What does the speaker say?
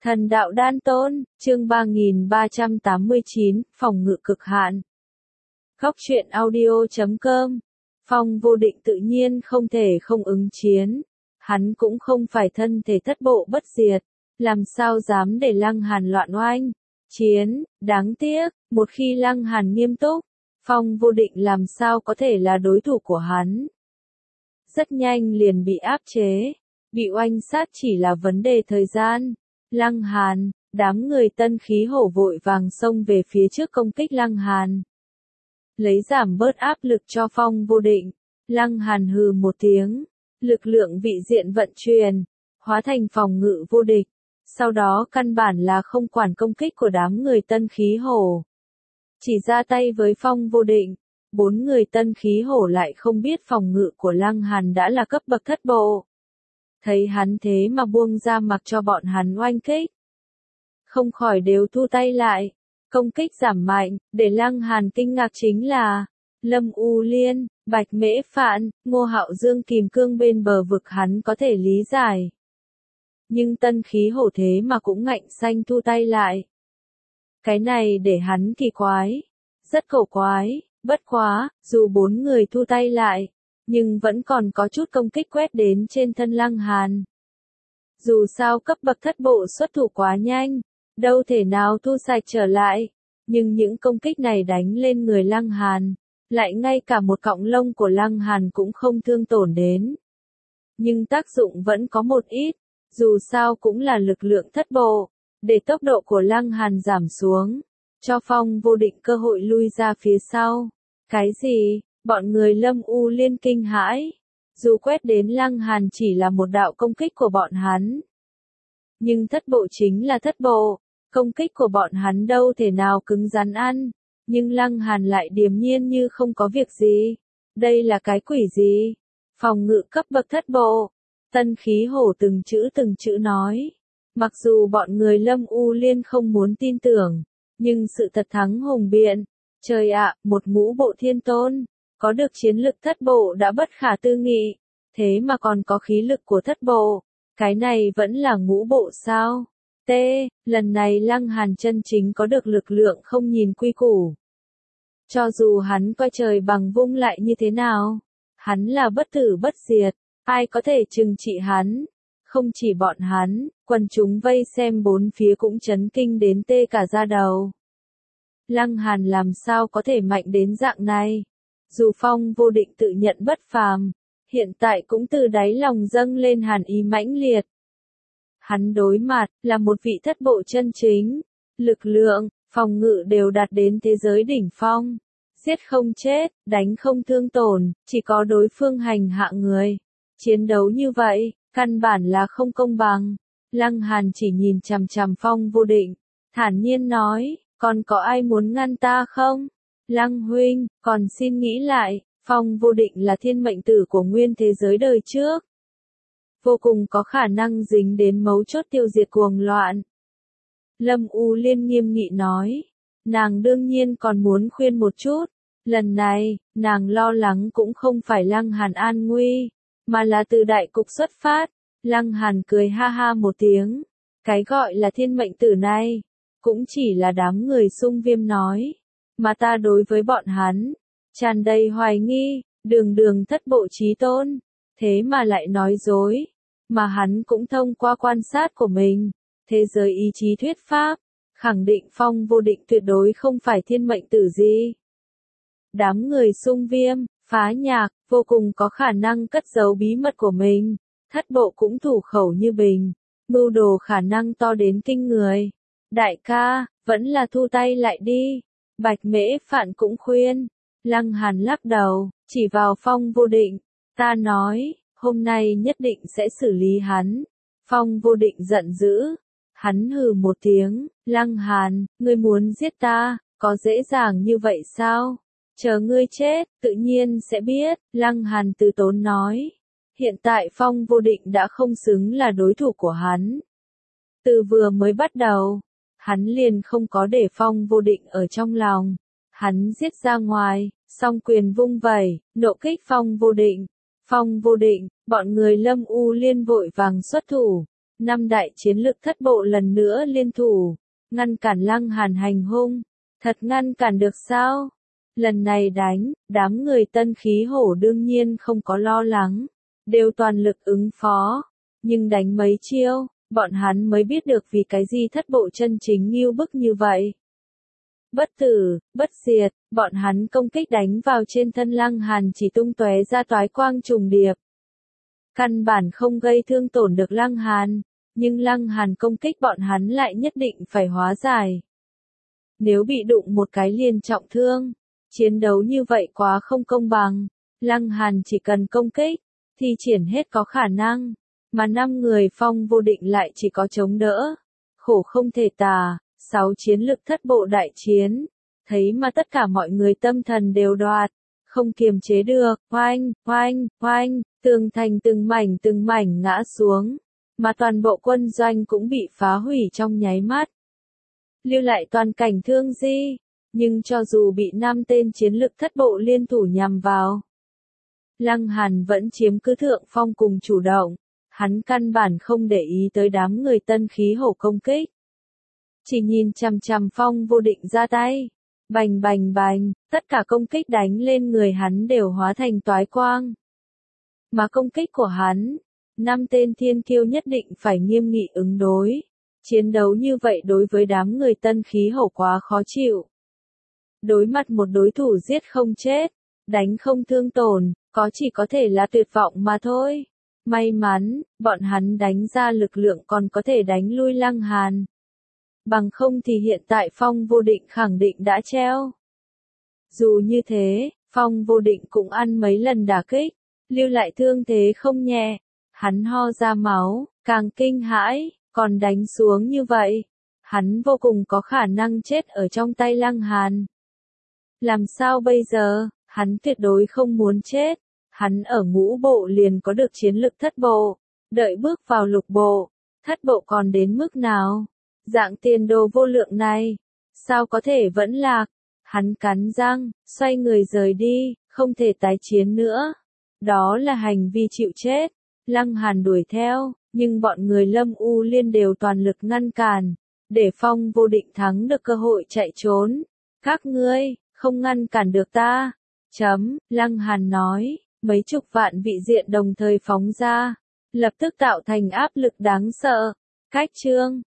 Thần đạo đan tôn, chương 3389, phòng ngự cực hạn. Góc truyện audio.com. Phong Vô Định tự nhiên không thể không ứng chiến. Hắn cũng không phải thân thể thất bộ bất diệt. Làm sao dám để Lăng Hàn loạn oanh. Chiến, đáng tiếc, một khi Lăng Hàn nghiêm túc, Phong Vô Định làm sao có thể là đối thủ của hắn. Rất nhanh liền bị áp chế. Bị oanh sát chỉ là vấn đề thời gian. Lăng Hàn, đám người Tân Khí Hổ vội vàng xông về phía trước công kích Lăng Hàn. Lấy giảm bớt áp lực cho Phong Vô Định, Lăng Hàn hừ một tiếng, lực lượng vị diện vận chuyển, hóa thành phòng ngự vô địch, sau đó căn bản là không quản công kích của đám người Tân Khí Hổ. Chỉ ra tay với Phong Vô Định, 4 người Tân Khí Hổ lại không biết phòng ngự của Lăng Hàn đã là cấp bậc thất bộ. Thấy hắn thế mà buông ra mặc cho bọn hắn oanh kích. Không khỏi đều thu tay lại. Công kích giảm mạnh, để Lăng Hàn kinh ngạc chính là Lâm U Liên, Bạch Mễ Phạn, Ngô Hạo Dương kìm cương bên bờ vực hắn có thể lý giải. Nhưng Tân Khí Hổ thế mà cũng ngạnh xanh thu tay lại. Cái này để hắn kỳ quái. Rất cổ quái, bất quá, dù 4 người thu tay lại. Nhưng vẫn còn có chút công kích quét đến trên thân Lăng Hàn. Dù sao cấp bậc thất bộ xuất thủ quá nhanh, đâu thể nào thu sạch trở lại, nhưng những công kích này đánh lên người Lăng Hàn, lại ngay cả một cọng lông của Lăng Hàn cũng không thương tổn đến. Nhưng tác dụng vẫn có một ít, dù sao cũng là lực lượng thất bộ, để tốc độ của Lăng Hàn giảm xuống, cho Phong Vô Định cơ hội lui ra phía sau. Cái gì? Bọn người Lâm U Liên kinh hãi. Dù quét đến Lăng Hàn chỉ là một đạo công kích của bọn hắn. Nhưng thất bộ chính là thất bộ. Công kích của bọn hắn đâu thể nào cứng rắn ăn. Nhưng Lăng Hàn lại điềm nhiên như không có việc gì. Đây là cái quỷ gì? Phòng ngự cấp bậc thất bộ. Tân Khí Hổ từng chữ nói. Mặc dù bọn người Lâm U Liên không muốn tin tưởng. Nhưng sự thật thắng hùng biện. Trời ạ, một ngũ bộ thiên tôn. Có được chiến lực thất bộ đã bất khả tư nghị, thế mà còn có khí lực của thất bộ, cái này vẫn là ngũ bộ sao? Lần này Lăng Hàn chân chính có được lực lượng không nhìn quy củ. Cho dù hắn coi trời bằng vung lại như thế nào, hắn là bất tử bất diệt, ai có thể trừng trị hắn? Không chỉ bọn hắn, quần chúng vây xem bốn phía cũng chấn kinh đến tê cả da đầu. Lăng Hàn làm sao có thể mạnh đến dạng này? Dù Phong Vô Định tự nhận bất phàm, hiện tại cũng từ đáy lòng dâng lên hàn ý mãnh liệt. Hắn đối mặt là một vị thất bộ chân chính, lực lượng, phòng ngự đều đạt đến thế giới đỉnh phong. Giết không chết, đánh không thương tổn, chỉ có đối phương hành hạ người. Chiến đấu như vậy, căn bản là không công bằng. Lăng Hàn chỉ nhìn chằm chằm Phong Vô Định, thản nhiên nói, còn có ai muốn ngăn ta không? Lăng huynh, còn xin nghĩ lại, Phong Vô Định là thiên mệnh tử của nguyên thế giới đời trước. Vô cùng có khả năng dính đến mấu chốt tiêu diệt cuồng loạn. Lâm U Liên nghiêm nghị nói. Nàng đương nhiên còn muốn khuyên một chút. Lần này, nàng lo lắng cũng không phải Lăng Hàn an nguy, mà là từ đại cục xuất phát. Lăng Hàn cười ha ha một tiếng. Cái gọi là thiên mệnh tử này, cũng chỉ là đám người Xung Viêm nói. Mà ta đối với bọn hắn, tràn đầy hoài nghi, đường thất bộ chí tôn, thế mà lại nói dối, mà hắn cũng thông qua quan sát của mình, thế giới ý chí thuyết pháp, khẳng định Phong Vô Định tuyệt đối không phải thiên mệnh tử gì. Đám người Xung Viêm, Phá Nhạc, vô cùng có khả năng cất giấu bí mật của mình, thất bộ cũng thủ khẩu như bình, mưu đồ khả năng to đến kinh người. Đại ca, vẫn là thu tay lại đi. Bạch Mễ Phạn cũng khuyên. Lăng Hàn lắc đầu, chỉ vào Phong Vô Định. Ta nói, hôm nay nhất định sẽ xử lý hắn. Phong Vô Định giận dữ. Hắn hừ một tiếng. Lăng Hàn, ngươi muốn giết ta, có dễ dàng như vậy sao? Chờ ngươi chết, tự nhiên sẽ biết. Lăng Hàn từ tốn nói. Hiện tại Phong Vô Định đã không xứng là đối thủ của hắn. Từ vừa mới bắt đầu, hắn liền không có để Phong Vô Định ở trong lòng. Hắn giết ra ngoài, song quyền vung vẩy, nộ kích Phong Vô Định. Phong Vô Định, bọn người Lâm U Liên vội vàng xuất thủ. Năm đại chiến lực thất bộ lần nữa liên thủ, ngăn cản Lăng Hàn hành hung. Thật ngăn cản được sao? Lần này đánh, đám người Tân Khí Hổ đương nhiên không có lo lắng, đều toàn lực ứng phó. Nhưng đánh mấy chiêu, bọn hắn mới biết được vì cái gì thất bộ chân chính ngưu bức như vậy. Bất tử, bất diệt, bọn hắn công kích đánh vào trên thân Lăng Hàn chỉ tung tóe ra toái quang trùng điệp. Căn bản không gây thương tổn được Lăng Hàn, nhưng Lăng Hàn công kích bọn hắn lại nhất định phải hóa giải. Nếu bị đụng một cái liền trọng thương, chiến đấu như vậy quá không công bằng. Lăng Hàn chỉ cần công kích, thi triển hết có khả năng, mà 5 người Phong Vô Định lại chỉ có chống đỡ. Khổ không thể tả, 6 chiến lực thất bộ đại chiến, thấy mà tất cả mọi người tâm thần đều đoạt, không kiềm chế được, oanh, oanh, oanh, tường thành từng mảnh ngã xuống, mà toàn bộ quân doanh cũng bị phá hủy trong nháy mắt. Lưu lại toàn cảnh thương di, nhưng cho dù bị 5 tên chiến lực thất bộ liên thủ nhằm vào, Lăng Hàn vẫn chiếm cứ thượng phong cùng chủ động, hắn căn bản không để ý tới đám người Tân Khí Hổ công kích. Chỉ nhìn chằm chằm Phong Vô Định ra tay, bành bành bành, tất cả công kích đánh lên người hắn đều hóa thành toái quang. Mà công kích của hắn, 5 tên thiên kiêu nhất định phải nghiêm nghị ứng đối. Chiến đấu như vậy đối với đám người Tân Khí Hổ quá khó chịu. Đối mặt một đối thủ giết không chết, đánh không thương tổn, chỉ có thể là tuyệt vọng mà thôi. May mắn, bọn hắn đánh ra lực lượng còn có thể đánh lui Lăng Hàn. Bằng không thì hiện tại Phong Vô Định khẳng định đã treo. Dù như thế, Phong Vô Định cũng ăn mấy lần đả kích, lưu lại thương thế không nhẹ. Hắn ho ra máu, càng kinh hãi, còn đánh xuống như vậy. Hắn vô cùng có khả năng chết ở trong tay Lăng Hàn. Làm sao bây giờ? Hắn tuyệt đối không muốn chết. Hắn ở ngũ bộ liền có được chiến lực thất bộ. Đợi bước vào lục bộ, thất bộ còn đến mức nào? Dạng tiền đồ vô lượng này, sao có thể vẫn lạc? Hắn cắn răng, xoay người rời đi, không thể tái chiến nữa. Đó là hành vi chịu chết. Lăng Hàn đuổi theo, nhưng bọn người Lâm U Liên đều toàn lực ngăn cản, để Phong Vô Định thắng được cơ hội chạy trốn. Các ngươi, không ngăn cản được ta. Lăng Hàn nói, mấy chục vạn vị diện đồng thời phóng ra, lập tức tạo thành áp lực đáng sợ. Cách chương